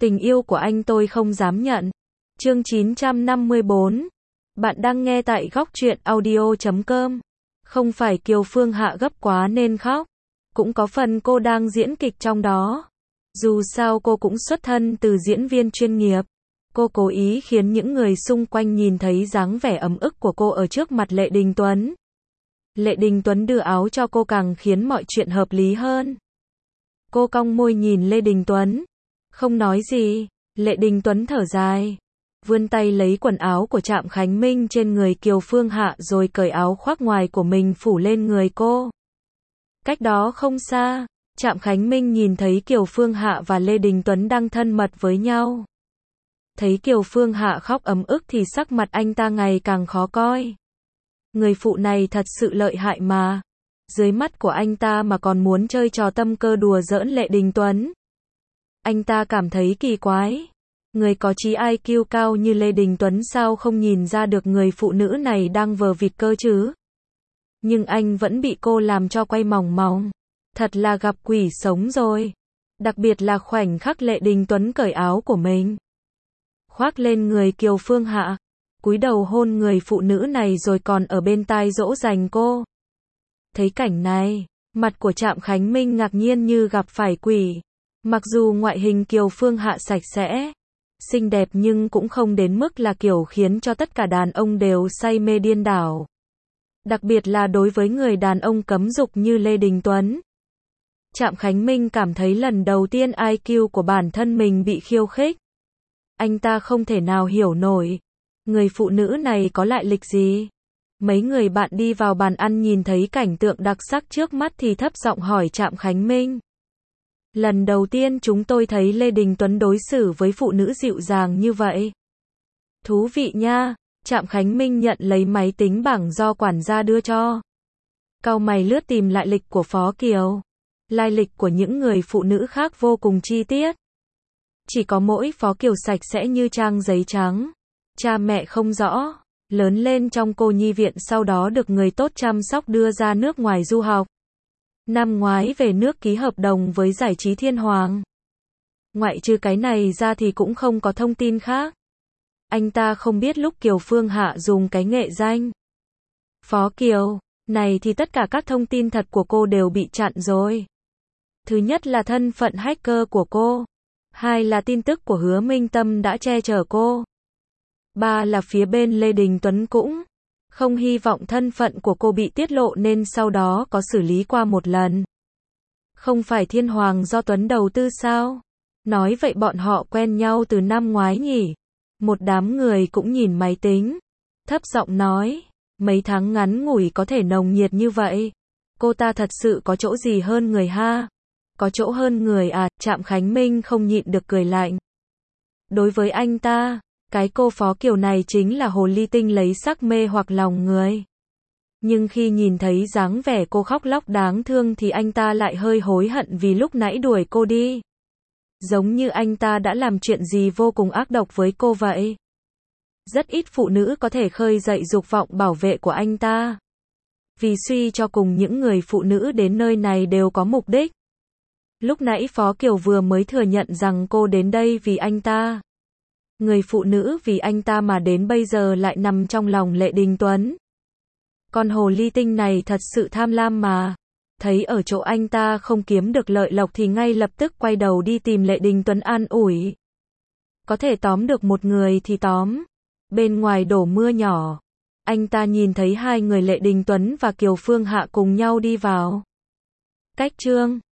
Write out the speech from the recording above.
Tình yêu của anh tôi không dám nhận. Chương 954. Bạn đang nghe tại góc truyện audio.com. Không phải Kiều Phương Hạ gấp quá nên khóc. Cũng có phần cô đang diễn kịch trong đó. Dù sao cô cũng xuất thân từ diễn viên chuyên nghiệp. Cô cố ý khiến những người xung quanh nhìn thấy dáng vẻ ấm ức của cô ở trước mặt Lệ Đình Tuấn. Lệ Đình Tuấn đưa áo cho cô càng khiến mọi chuyện hợp lý hơn. Cô cong môi nhìn Lê Đình Tuấn. Không nói gì. Lệ Đình Tuấn thở dài. Vươn tay lấy quần áo của Trạm Khánh Minh trên người Kiều Phương Hạ rồi cởi áo khoác ngoài của mình phủ lên người cô. Cách đó không xa, Trạm Khánh Minh nhìn thấy Kiều Phương Hạ và Lê Đình Tuấn đang thân mật với nhau. Thấy Kiều Phương Hạ khóc ấm ức thì sắc mặt anh ta ngày càng khó coi. Người phụ này thật sự lợi hại mà. Dưới mắt của anh ta mà còn muốn chơi trò tâm cơ đùa giỡn Lệ Đình Tuấn. Anh ta cảm thấy kỳ quái. Người có trí IQ cao như Lê Đình Tuấn sao không nhìn ra được người phụ nữ này đang vờ vịt cơ chứ? Nhưng anh vẫn bị cô làm cho quay mòng mòng. Thật là gặp quỷ sống rồi. Đặc biệt là khoảnh khắc Lệ Đình Tuấn cởi áo của mình, khoác lên người Kiều Phương Hạ, cúi đầu hôn người phụ nữ này rồi còn ở bên tai dỗ dành cô. Thấy cảnh này, mặt của Trạm Khánh Minh ngạc nhiên như gặp phải quỷ. Mặc dù ngoại hình Kiều Phương Hạ sạch sẽ, xinh đẹp nhưng cũng không đến mức là kiểu khiến cho tất cả đàn ông đều say mê điên đảo. Đặc biệt là đối với người đàn ông cấm dục như Lê Đình Tuấn. Trạm Khánh Minh cảm thấy lần đầu tiên IQ của bản thân mình bị khiêu khích. Anh ta không thể nào hiểu nổi. Người phụ nữ này có lại lịch gì? Mấy người bạn đi vào bàn ăn nhìn thấy cảnh tượng đặc sắc trước mắt thì thấp giọng hỏi Trạm Khánh Minh. Lần đầu tiên chúng tôi thấy Lê Đình Tuấn đối xử với phụ nữ dịu dàng như vậy. Thú vị nha. Trạm Khánh Minh nhận lấy máy tính bảng do quản gia đưa cho. Cau mày lướt tìm lại lịch của Phó Kiều. Lai lịch của những người phụ nữ khác vô cùng chi tiết. Chỉ có mỗi Phó Kiều sạch sẽ như trang giấy trắng. Cha mẹ không rõ. Lớn lên trong cô nhi viện sau đó được người tốt chăm sóc đưa ra nước ngoài du học. Năm ngoái về nước ký hợp đồng với giải trí Thiên Hoàng. Ngoại trừ cái này ra thì cũng không có thông tin khác. Anh ta không biết lúc Kiều Phương Hạ dùng cái nghệ danh Phó Kiều này thì tất cả các thông tin thật của cô đều bị chặn rồi. Thứ nhất là thân phận hacker của cô. Hai là tin tức của Hứa Minh Tâm đã che chở cô. Ba là phía bên Lê Đình Tuấn cũng không hy vọng thân phận của cô bị tiết lộ nên sau đó có xử lý qua một lần. Không phải Thiên Hoàng do Tuấn đầu tư sao? Nói vậy bọn họ quen nhau từ năm ngoái nhỉ? Một đám người cũng nhìn máy tính. Thấp giọng nói, mấy tháng ngắn ngủi có thể nồng nhiệt như vậy. Cô ta thật sự có chỗ gì hơn người ha? Có chỗ hơn người à? Trạm Khánh Minh không nhịn được cười lạnh. Đối với anh ta, cái cô Phó Kiều này chính là hồ ly tinh lấy sắc mê hoặc lòng người. Nhưng khi nhìn thấy dáng vẻ cô khóc lóc đáng thương thì anh ta lại hơi hối hận vì lúc nãy đuổi cô đi. Giống như anh ta đã làm chuyện gì vô cùng ác độc với cô vậy. Rất ít phụ nữ có thể khơi dậy dục vọng bảo vệ của anh ta. Vì suy cho cùng những người phụ nữ đến nơi này đều có mục đích. Lúc nãy Phó Kiều vừa mới thừa nhận rằng cô đến đây vì anh ta. Người phụ nữ vì anh ta mà đến bây giờ lại nằm trong lòng Lệ Đình Tuấn. Con hồ ly tinh này thật sự tham lam mà. Thấy ở chỗ anh ta không kiếm được lợi lộc thì ngay lập tức quay đầu đi tìm Lệ Đình Tuấn an ủi. Có thể tóm được một người thì tóm. Bên ngoài đổ mưa nhỏ. Anh ta nhìn thấy hai người Lệ Đình Tuấn và Kiều Phương Hạ cùng nhau đi vào. Cách chương